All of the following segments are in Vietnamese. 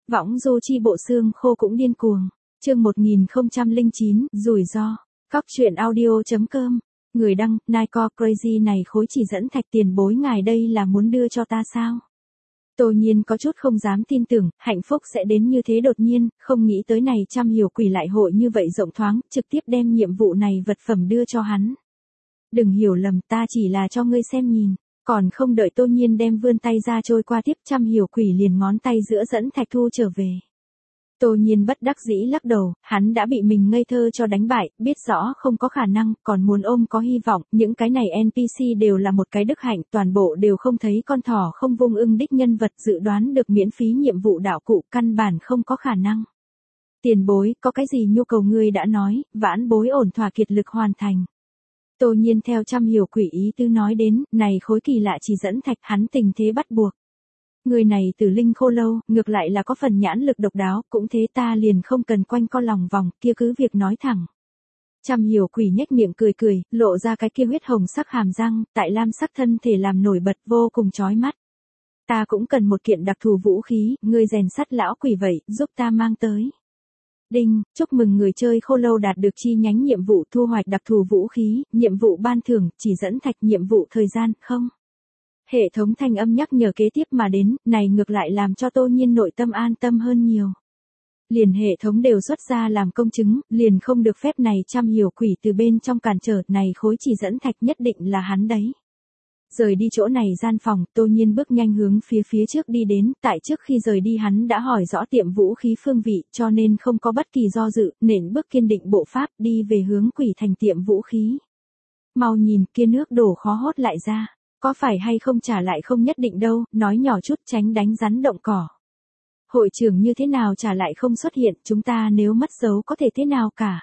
Võng du chi bộ xương khô cũng điên cuồng. Chương 1009, rủi ro. Cóc truyện audio.com. Người đăng, Nike Crazy này khối chỉ dẫn thạch tiền bối ngài đây là muốn đưa cho ta sao? Tô Nhiên có chút không dám tin tưởng, hạnh phúc sẽ đến như thế đột nhiên, không nghĩ tới này trăm hiểu quỷ lại hội như vậy rộng thoáng, trực tiếp đem nhiệm vụ này vật phẩm đưa cho hắn. Đừng hiểu lầm, ta chỉ là cho ngươi xem nhìn. Còn không đợi Tô Nhiên đem vươn tay ra trôi qua tiếp, trăm hiểu quỷ liền ngón tay giữa dẫn thạch thu trở về. Tô Nhiên bất đắc dĩ lắc đầu, hắn đã bị mình ngây thơ cho đánh bại, biết rõ không có khả năng, còn muốn ôm có hy vọng, những cái này NPC đều là một cái đức hạnh, toàn bộ đều không thấy con thỏ không vung ưng đích nhân vật dự đoán được miễn phí nhiệm vụ đạo cụ, căn bản không có khả năng. Tiền bối, có cái gì nhu cầu ngươi đã nói, vãn bối ổn thỏa kiệt lực hoàn thành. Tô Nhiên theo trăm hiểu quỷ ý tứ nói đến, này khối kỳ lạ chỉ dẫn thạch hắn tình thế bắt buộc. Người này từ linh khô lâu, ngược lại là có phần nhãn lực độc đáo, cũng thế ta liền không cần quanh co lòng vòng, kia cứ việc nói thẳng. Trăm hiểu quỷ nhếch miệng cười cười, lộ ra cái kia huyết hồng sắc hàm răng, tại lam sắc thân thể làm nổi bật vô cùng chói mắt. Ta cũng cần một kiện đặc thù vũ khí, ngươi rèn sắt lão quỷ vậy, giúp ta mang tới. Đinh, chúc mừng người chơi khô lâu đạt được chi nhánh nhiệm vụ thu hoạch đặc thù vũ khí, nhiệm vụ ban thưởng, chỉ dẫn thạch nhiệm vụ thời gian, không. Hệ thống thanh âm nhắc nhở kế tiếp mà đến, này ngược lại làm cho Tô Nhiên nội tâm an tâm hơn nhiều. Liền hệ thống đều xuất ra làm công chứng, liền không được phép này trăm hiểu quỷ từ bên trong cản trở, này khối chỉ dẫn thạch nhất định là hắn đấy. Rời đi chỗ này gian phòng, Tô Nhiên bước nhanh hướng phía trước đi đến, tại trước khi rời đi hắn đã hỏi rõ tiệm vũ khí phương vị, cho nên không có bất kỳ do dự, nện bước kiên định bộ pháp đi về hướng quỷ thành tiệm vũ khí. Mau nhìn kia nước đổ khó hốt lại ra. Có phải hay không trả lại không nhất định đâu, nói nhỏ chút tránh đánh rắn động cỏ. Hội trưởng như thế nào trả lại không xuất hiện, chúng ta nếu mất dấu có thể thế nào cả.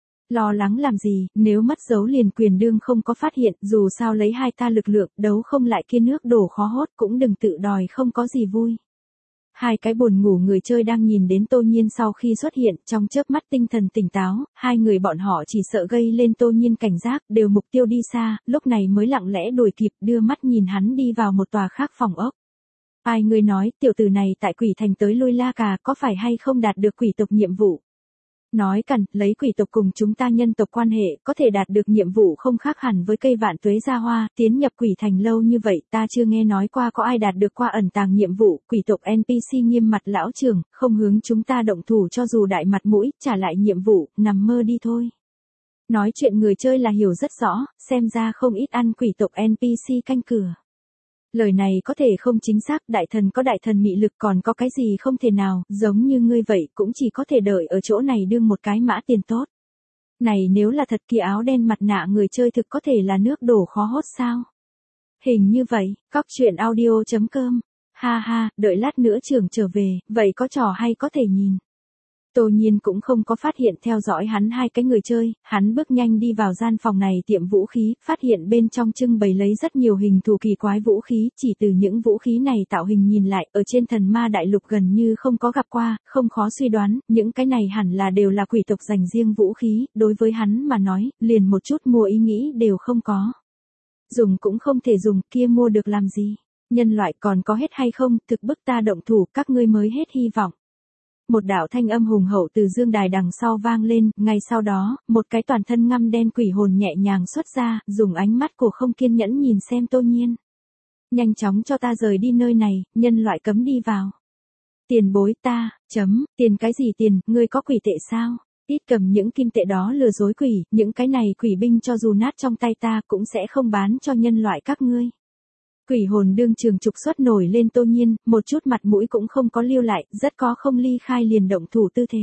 Lo lắng làm gì, nếu mất dấu liền quyền đương không có phát hiện, dù sao lấy hai ta lực lượng, đấu không lại kia nước đổ khó hốt cũng đừng tự đòi không có gì vui. Hai cái buồn ngủ người chơi đang nhìn đến Tô Nhiên sau khi xuất hiện, trong chớp mắt tinh thần tỉnh táo, hai người bọn họ chỉ sợ gây lên Tô Nhiên cảnh giác, đều mục tiêu đi xa, lúc này mới lặng lẽ đuổi kịp, đưa mắt nhìn hắn đi vào một tòa khác phòng ốc. Ai người nói, tiểu tử này tại quỷ thành tới lui la cà, có phải hay không đạt được quỷ tộc nhiệm vụ? Nói cẩn, lấy quỷ tộc cùng chúng ta nhân tộc quan hệ, có thể đạt được nhiệm vụ không khác hẳn với cây vạn tuế gia hoa, tiến nhập quỷ thành lâu như vậy, ta chưa nghe nói qua có ai đạt được qua ẩn tàng nhiệm vụ, quỷ tộc NPC nghiêm mặt lão trưởng, không hướng chúng ta động thủ cho dù đại mặt mũi, trả lại nhiệm vụ, nằm mơ đi thôi. Nói chuyện người chơi là hiểu rất rõ, xem ra không ít ăn quỷ tộc NPC canh cửa. Lời này có thể không chính xác, đại thần có đại thần mị lực còn có cái gì không thể nào, giống như ngươi vậy cũng chỉ có thể đợi ở chỗ này đương một cái mã tiền tốt. Này nếu là thật kia áo đen mặt nạ người chơi thực có thể là nước đổ khó hốt sao? Hình như vậy, cóc truyện audio.com. Ha ha, đợi lát nữa trưởng trở về, vậy có trò hay có thể nhìn. Tô Nhiên cũng không có phát hiện theo dõi hắn hai cái người chơi, hắn bước nhanh đi vào gian phòng này tiệm vũ khí, phát hiện bên trong trưng bày lấy rất nhiều hình thù kỳ quái vũ khí, chỉ từ những vũ khí này tạo hình nhìn lại, ở trên thần ma đại lục gần như không có gặp qua, không khó suy đoán, những cái này hẳn là đều là quỷ tộc dành riêng vũ khí, đối với hắn mà nói, liền một chút mua ý nghĩ đều không có. Dùng cũng không thể dùng, kia mua được làm gì? Nhân loại còn có hết hay không, thực bức ta động thủ, các ngươi mới hết hy vọng. Một đạo thanh âm hùng hậu từ dương đài đằng sau vang lên, ngay sau đó, một cái toàn thân ngăm đen quỷ hồn nhẹ nhàng xuất ra, dùng ánh mắt của không kiên nhẫn nhìn xem Tô Nhiên. Nhanh chóng cho ta rời đi nơi này, nhân loại cấm đi vào. Tiền bối ta, tiền cái gì tiền, ngươi có quỷ tệ sao? Ít cầm những kim tệ đó lừa dối quỷ, những cái này quỷ binh cho dù nát trong tay ta cũng sẽ không bán cho nhân loại các ngươi. Quỷ hồn đương trường trục xuất nổi lên Tô Nhiên, một chút mặt mũi cũng không có lưu lại, rất có không ly khai liền động thủ tư thế.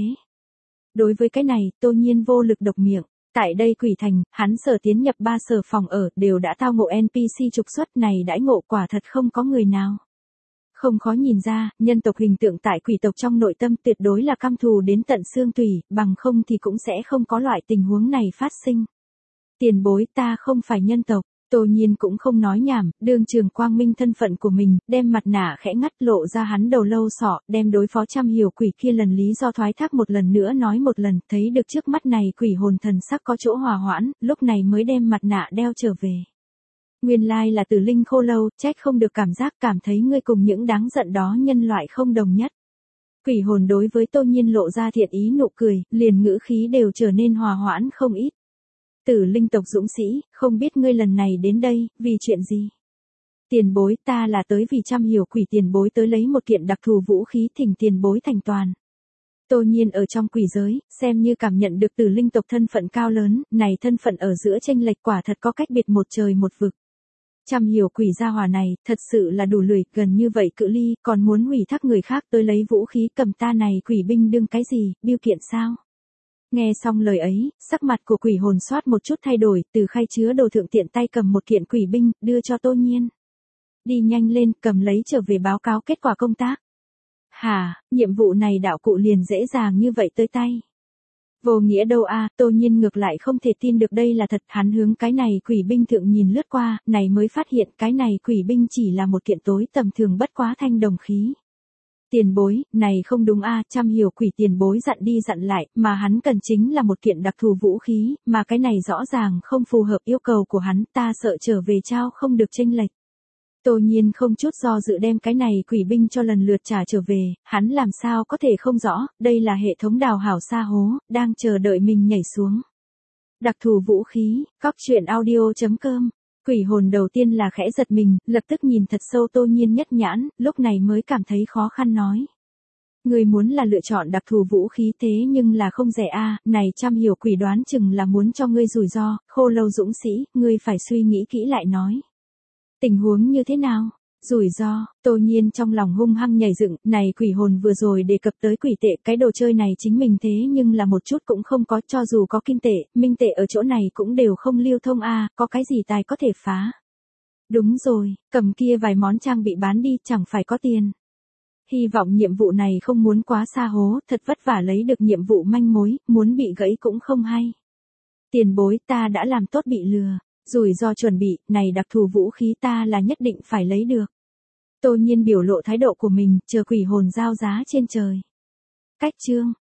Đối với cái này, Tô Nhiên vô lực độc miệng. Tại đây quỷ thành, hắn sở tiến nhập 3 sở phòng ở, đều đã tao ngộ NPC trục xuất này đãi ngộ quả thật không có người nào. Không khó nhìn ra, nhân tộc hình tượng tại quỷ tộc trong nội tâm tuyệt đối là căm thù đến tận xương tủy, bằng không thì cũng sẽ không có loại tình huống này phát sinh. Tiền bối ta không phải nhân tộc. Tô Nhiên cũng không nói nhảm, đương trường quang minh thân phận của mình, đem mặt nạ khẽ ngắt lộ ra hắn đầu lâu sọ, đem đối phó trăm hiểu quỷ kia lần lý do thoái thác một lần nữa nói một lần, thấy được trước mắt này quỷ hồn thần sắc có chỗ hòa hoãn, lúc này mới đem mặt nạ đeo trở về. Nguyên lai là tử linh khô lâu, trách không được cảm giác cảm thấy ngươi cùng những đáng giận đó nhân loại không đồng nhất. Quỷ hồn đối với Tô Nhiên lộ ra thiện ý nụ cười, liền ngữ khí đều trở nên hòa hoãn không ít. Tử linh tộc dũng sĩ, không biết ngươi lần này đến đây, vì chuyện gì? Tiền bối, ta là tới vì trăm hiểu quỷ tiền bối tới lấy một kiện đặc thù vũ khí thỉnh tiền bối thành toàn. Tô Nhiên ở trong quỷ giới, xem như cảm nhận được tử linh tộc thân phận cao lớn, này thân phận ở giữa chênh lệch quả thật có cách biệt một trời một vực. Trăm hiểu quỷ gia hỏa này, thật sự là đủ lười, gần như vậy cự ly, còn muốn hủy thác người khác tới lấy vũ khí cầm ta này quỷ binh đương cái gì, biêu kiện sao? Nghe xong lời ấy, sắc mặt của quỷ hồn soát một chút thay đổi, từ khay chứa đồ thượng tiện tay cầm một kiện quỷ binh, đưa cho Tô Nhiên. Đi nhanh lên, cầm lấy trở về báo cáo kết quả công tác. Hả, nhiệm vụ này đạo cụ liền dễ dàng như vậy tới tay. Vô nghĩa đâu a, Tô Nhiên ngược lại không thể tin được đây là thật, hắn hướng cái này quỷ binh thượng nhìn lướt qua, này mới phát hiện cái này quỷ binh chỉ là một kiện tối tầm thường bất quá thanh đồng khí. Tiền bối, này không đúng a, trăm hiểu quỷ tiền bối dặn đi dặn lại, mà hắn cần chính là một kiện đặc thù vũ khí, mà cái này rõ ràng không phù hợp yêu cầu của hắn, ta sợ trở về trao không được chênh lệch. Tô Nhiên không chút do dự đem cái này quỷ binh cho lần lượt trả trở về, hắn làm sao có thể không rõ, đây là hệ thống đào hảo sa hố, đang chờ đợi mình nhảy xuống. Đặc thù vũ khí, cóc truyện audio.com. Quỷ hồn đầu tiên là khẽ giật mình, lập tức nhìn thật sâu Tô Nhiên nhất nhãn, lúc này mới cảm thấy khó khăn nói. Ngươi muốn là lựa chọn đặc thù vũ khí thế nhưng là không rẻ a, này trăm hiểu quỷ đoán chừng là muốn cho ngươi rủi ro, khô lâu dũng sĩ, ngươi phải suy nghĩ kỹ lại nói. Tình huống như thế nào? Rủi ro, Tô Nhiên trong lòng hung hăng nhảy dựng, này quỷ hồn vừa rồi đề cập tới quỷ tệ, cái đồ chơi này chính mình thế nhưng là một chút cũng không có, cho dù có kim tệ, minh tệ ở chỗ này cũng đều không lưu thông a, có cái gì tài có thể phá. Đúng rồi, cầm kia vài món trang bị bán đi, chẳng phải có tiền. Hy vọng nhiệm vụ này không muốn quá xa hố, thật vất vả lấy được nhiệm vụ manh mối, muốn bị gãy cũng không hay. Tiền bối, ta đã làm tốt bị lừa. Rủi ro chuẩn bị, này đặc thù vũ khí ta là nhất định phải lấy được. Tô Nhiên biểu lộ thái độ của mình, chờ quỷ hồn giao giá trên trời. Cách chương.